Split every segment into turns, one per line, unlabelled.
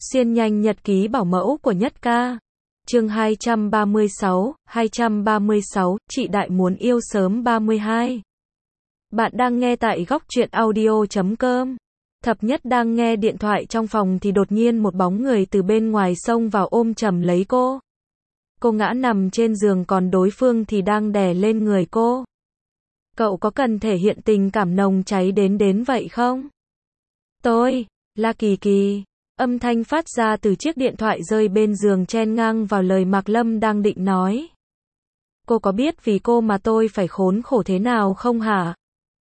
Xuyên nhanh nhật ký bảo mẫu của Nhất Ca. Chương 236, chị Đại muốn yêu sớm 32. Bạn đang nghe tại góc truyện audio.com. Thập Nhất đang nghe điện thoại trong phòng thì đột nhiên một bóng người từ bên ngoài xông vào ôm chầm lấy cô. Cô ngã nằm trên giường còn đối phương thì đang đè lên người cô. Cậu có cần thể hiện tình cảm nồng cháy đến vậy không? Tôi, là Kỳ Kỳ. Âm thanh phát ra từ chiếc điện thoại rơi bên giường chen ngang vào lời Mạc Lâm đang định nói. Cô có biết vì cô mà tôi phải khốn khổ thế nào không hả?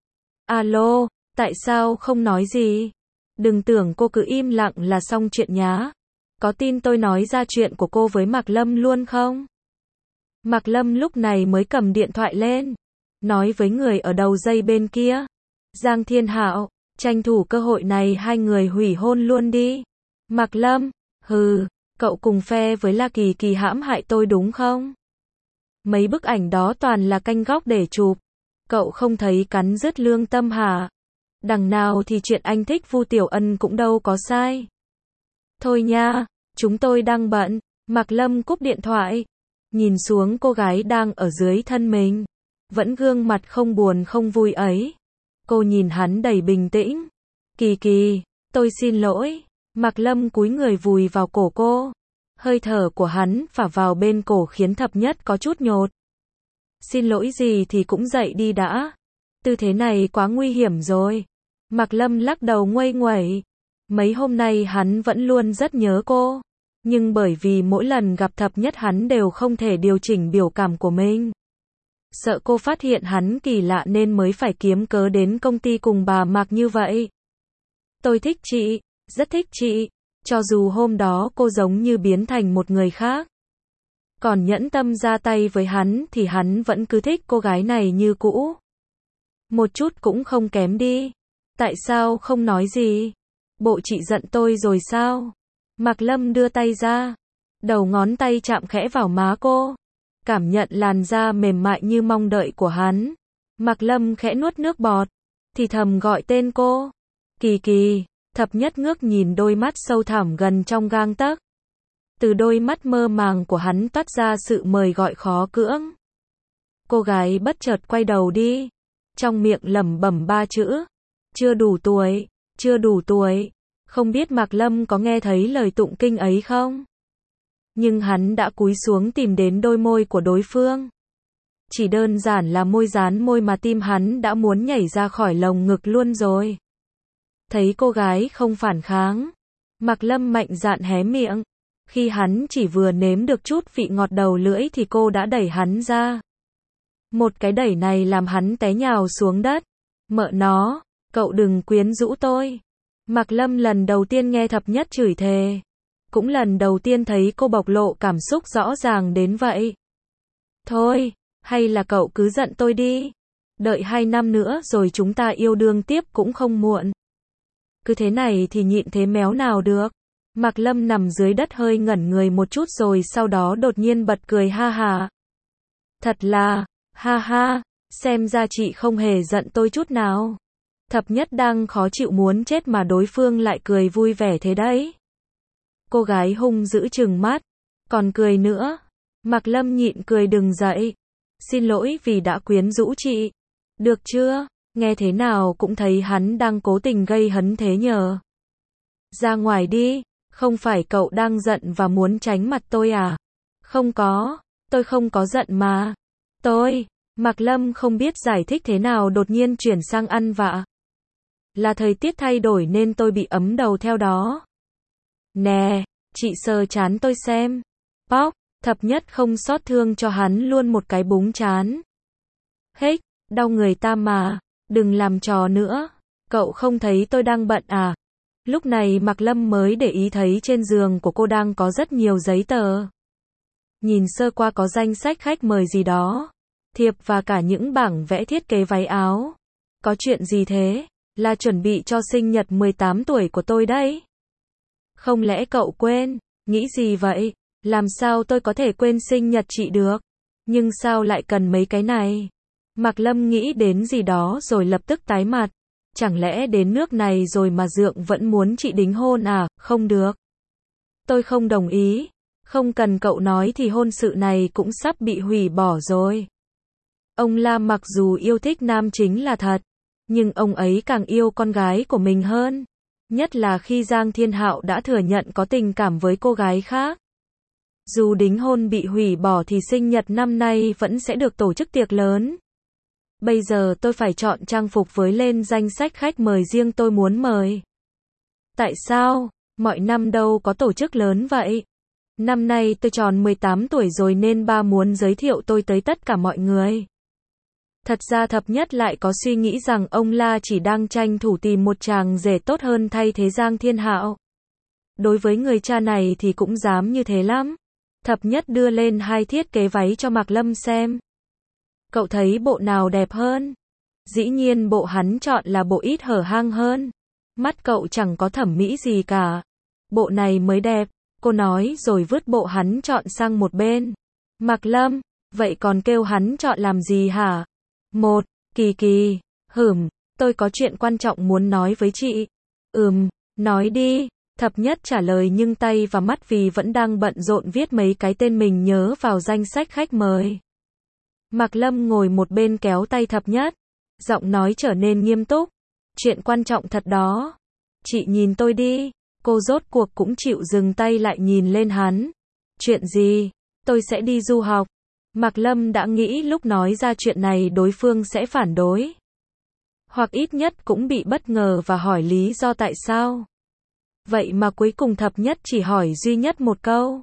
Alo, tại sao không nói gì? Đừng tưởng cô cứ im lặng là xong chuyện nhá. Có tin tôi nói ra chuyện của cô với Mạc Lâm luôn không? Mạc Lâm lúc này mới cầm điện thoại lên, nói với người ở đầu dây bên kia. Giang Thiên Hạo, tranh thủ cơ hội này hai người hủy hôn luôn đi. Mạc Lâm, hừ, cậu cùng phe với La Kỳ Kỳ hãm hại tôi đúng không? Mấy bức ảnh đó toàn là canh góc để chụp. Cậu không thấy cắn rứt lương tâm hả? Đằng nào thì chuyện anh thích Vu Tiểu Ân cũng đâu có sai. Thôi nha, chúng tôi đang bận. Mạc Lâm cúp điện thoại, nhìn xuống cô gái đang ở dưới thân mình, vẫn gương mặt không buồn không vui ấy. Cô nhìn hắn đầy bình tĩnh. Kỳ Kỳ, tôi xin lỗi. Mạc Lâm cúi người vùi vào cổ cô. Hơi thở của hắn phả vào bên cổ khiến Thập Nhất có chút nhột. Xin lỗi gì thì cũng dậy đi đã. Tư thế này quá nguy hiểm rồi. Mạc Lâm lắc đầu nguây nguẩy. Mấy hôm nay hắn vẫn luôn rất nhớ cô. Nhưng bởi vì mỗi lần gặp Thập Nhất hắn đều không thể điều chỉnh biểu cảm của mình. Sợ cô phát hiện hắn kỳ lạ nên mới phải kiếm cớ đến công ty cùng bà Mạc như vậy. Tôi thích chị. Rất thích chị, cho dù hôm đó cô giống như biến thành một người khác. Còn nhẫn tâm ra tay với hắn thì hắn vẫn cứ thích cô gái này như cũ. Một chút cũng không kém đi. Tại sao không nói gì? Bộ chị giận tôi rồi sao? Mạc Lâm đưa tay ra. Đầu ngón tay chạm khẽ vào má cô. Cảm nhận làn da mềm mại như mong đợi của hắn. Mạc Lâm khẽ nuốt nước bọt. Thì thầm gọi tên cô. Kỳ Kỳ. Thập Nhất ngước nhìn đôi mắt sâu thẳm gần trong gang tấc. Từ đôi mắt mơ màng của hắn toát ra sự mời gọi khó cưỡng. Cô gái bất chợt quay đầu đi, trong miệng lẩm bẩm ba chữ. Chưa đủ tuổi, chưa đủ tuổi. Không biết Mạc Lâm có nghe thấy lời tụng kinh ấy không? Nhưng hắn đã cúi xuống tìm đến đôi môi của đối phương. Chỉ đơn giản là môi dán môi mà tim hắn đã muốn nhảy ra khỏi lồng ngực luôn rồi. Thấy cô gái không phản kháng, Mạc Lâm mạnh dạn hé miệng. Khi hắn chỉ vừa nếm được chút vị ngọt đầu lưỡi thì cô đã đẩy hắn ra. Một cái đẩy này làm hắn té nhào xuống đất. Mợ nó, cậu đừng quyến rũ tôi. Mạc Lâm lần đầu tiên nghe Thập Nhất chửi thề. Cũng lần đầu tiên thấy cô bộc lộ cảm xúc rõ ràng đến vậy. Thôi, hay là cậu cứ giận tôi đi. Đợi 2 năm nữa rồi chúng ta yêu đương tiếp cũng không muộn. Cứ thế này thì nhịn thế méo nào được. Mạc Lâm nằm dưới đất hơi ngẩn người một chút rồi sau đó đột nhiên bật cười ha ha. Thật là, ha ha, xem ra chị không hề giận tôi chút nào. Thập Nhất đang khó chịu muốn chết mà đối phương lại cười vui vẻ thế đấy. Cô gái hung dữ trừng mắt, còn cười nữa. Mạc Lâm nhịn cười đừng dậy. Xin lỗi vì đã quyến rũ chị. Được chưa? Nghe thế nào cũng thấy hắn đang cố tình gây hấn thế nhờ. Ra ngoài đi, không phải cậu đang giận và muốn tránh mặt tôi à? Không có, tôi không có giận mà. Mạc Lâm không biết giải thích thế nào đột nhiên chuyển sang ăn vạ. Là thời tiết thay đổi nên tôi bị ấm đầu theo đó. Nè, chị sờ trán tôi xem. Bóc, Thập Nhất không xót thương cho hắn luôn một cái búng trán. Hếch, đau người ta mà. Đừng làm trò nữa. Cậu không thấy tôi đang bận à? Lúc này Mạc Lâm mới để ý thấy trên giường của cô đang có rất nhiều giấy tờ. Nhìn sơ qua có danh sách khách mời gì đó, thiệp và cả những bảng vẽ thiết kế váy áo. Có chuyện gì thế? Là chuẩn bị cho sinh nhật 18 tuổi của tôi đấy. Không lẽ cậu quên? Nghĩ gì vậy? Làm sao tôi có thể quên sinh nhật chị được? Nhưng sao lại cần mấy cái này? Mạc Lâm nghĩ đến gì đó rồi lập tức tái mặt. Chẳng lẽ đến nước này rồi mà Dượng vẫn muốn chị đính hôn à? Không được. Tôi không đồng ý. Không cần cậu nói thì hôn sự này cũng sắp bị hủy bỏ rồi. Ông La mặc dù yêu thích nam chính là thật, nhưng ông ấy càng yêu con gái của mình hơn. Nhất là khi Giang Thiên Hạo đã thừa nhận có tình cảm với cô gái khác. Dù đính hôn bị hủy bỏ thì sinh nhật năm nay vẫn sẽ được tổ chức tiệc lớn. Bây giờ tôi phải chọn trang phục với lên danh sách khách mời riêng tôi muốn mời. Tại sao? Mọi năm đâu có tổ chức lớn vậy. Năm nay tôi tròn 18 tuổi rồi nên ba muốn giới thiệu tôi tới tất cả mọi người. Thật ra Thập Nhất lại có suy nghĩ rằng ông La chỉ đang tranh thủ tìm một chàng rể tốt hơn thay thế Giang Thiên Hạo. Đối với người cha này thì cũng dám như thế lắm. Thập Nhất đưa lên hai thiết kế váy cho Mạc Lâm xem. Cậu thấy bộ nào đẹp hơn? Dĩ nhiên bộ hắn chọn là bộ ít hở hang hơn. Mắt cậu chẳng có thẩm mỹ gì cả. Bộ này mới đẹp, cô nói rồi vứt bộ hắn chọn sang một bên. Mạc Lâm, vậy còn kêu hắn chọn làm gì hả? Kỳ Kỳ, tôi có chuyện quan trọng muốn nói với chị. Nói đi. Thập Nhất trả lời nhưng tay và mắt vì vẫn đang bận rộn viết mấy cái tên mình nhớ vào danh sách khách mời. Mạc Lâm ngồi một bên kéo tay Thập Nhất, giọng nói trở nên nghiêm túc. Chuyện quan trọng thật đó. Chị nhìn tôi đi. Cô rốt cuộc cũng chịu dừng tay lại nhìn lên hắn. Chuyện gì? Tôi sẽ đi du học. Mạc Lâm đã nghĩ lúc nói ra chuyện này đối phương sẽ phản đối. Hoặc ít nhất cũng bị bất ngờ và hỏi lý do tại sao. Vậy mà cuối cùng Thập Nhất chỉ hỏi duy nhất một câu.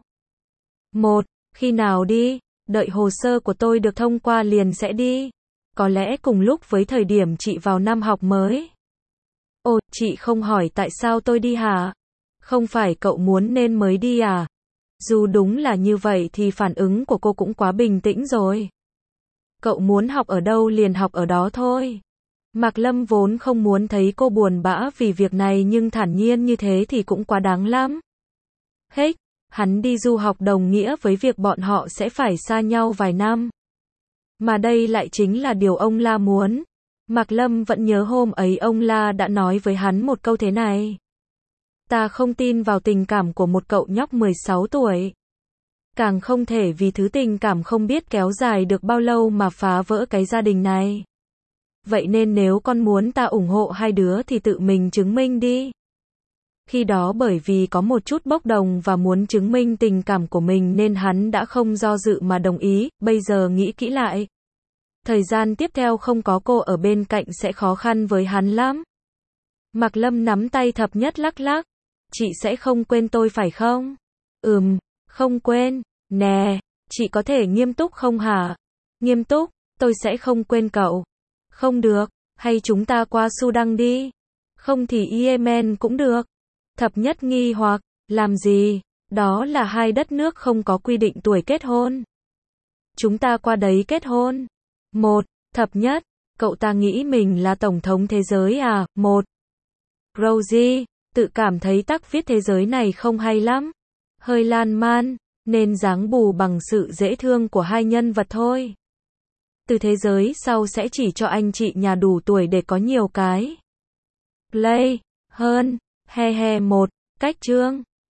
Khi nào đi? Đợi hồ sơ của tôi được thông qua liền sẽ đi. Có lẽ cùng lúc với thời điểm chị vào năm học mới. Ồ, chị không hỏi tại sao tôi đi hả? Không phải cậu muốn nên mới đi à? Dù đúng là như vậy thì phản ứng của cô cũng quá bình tĩnh rồi. Cậu muốn học ở đâu liền học ở đó thôi. Mạc Lâm vốn không muốn thấy cô buồn bã vì việc này nhưng thản nhiên như thế thì cũng quá đáng lắm. Hắn đi du học đồng nghĩa với việc bọn họ sẽ phải xa nhau vài năm. Mà đây lại chính là điều ông La muốn. Mạc Lâm vẫn nhớ hôm ấy ông La đã nói với hắn một câu thế này. Ta không tin vào tình cảm của một cậu nhóc 16 tuổi. Càng không thể vì thứ tình cảm không biết kéo dài được bao lâu mà phá vỡ cái gia đình này. Vậy nên nếu con muốn ta ủng hộ hai đứa thì tự mình chứng minh đi. Khi đó bởi vì có một chút bốc đồng và muốn chứng minh tình cảm của mình nên hắn đã không do dự mà đồng ý, bây giờ nghĩ kỹ lại. Thời gian tiếp theo không có cô ở bên cạnh sẽ khó khăn với hắn lắm. Mạc Lâm nắm tay Thập Nhất lắc lắc. Chị sẽ không quên tôi phải không? Không quên. Nè, chị có thể nghiêm túc không hả? Nghiêm túc, tôi sẽ không quên cậu. Không được, hay chúng ta qua Sudan đi. Không thì Yemen cũng được. Thập Nhất nghi hoặc, làm gì? Đó là hai đất nước không có quy định tuổi kết hôn. Chúng ta qua đấy kết hôn. Thập Nhất, cậu ta nghĩ mình là tổng thống thế giới à? Rosie, tự cảm thấy tắc viết thế giới này không hay lắm. Hơi lan man, nên dáng bù bằng sự dễ thương của hai nhân vật thôi. Từ thế giới sau sẽ chỉ cho anh chị nhà đủ tuổi để có nhiều cái. Play, hơn, cách chương.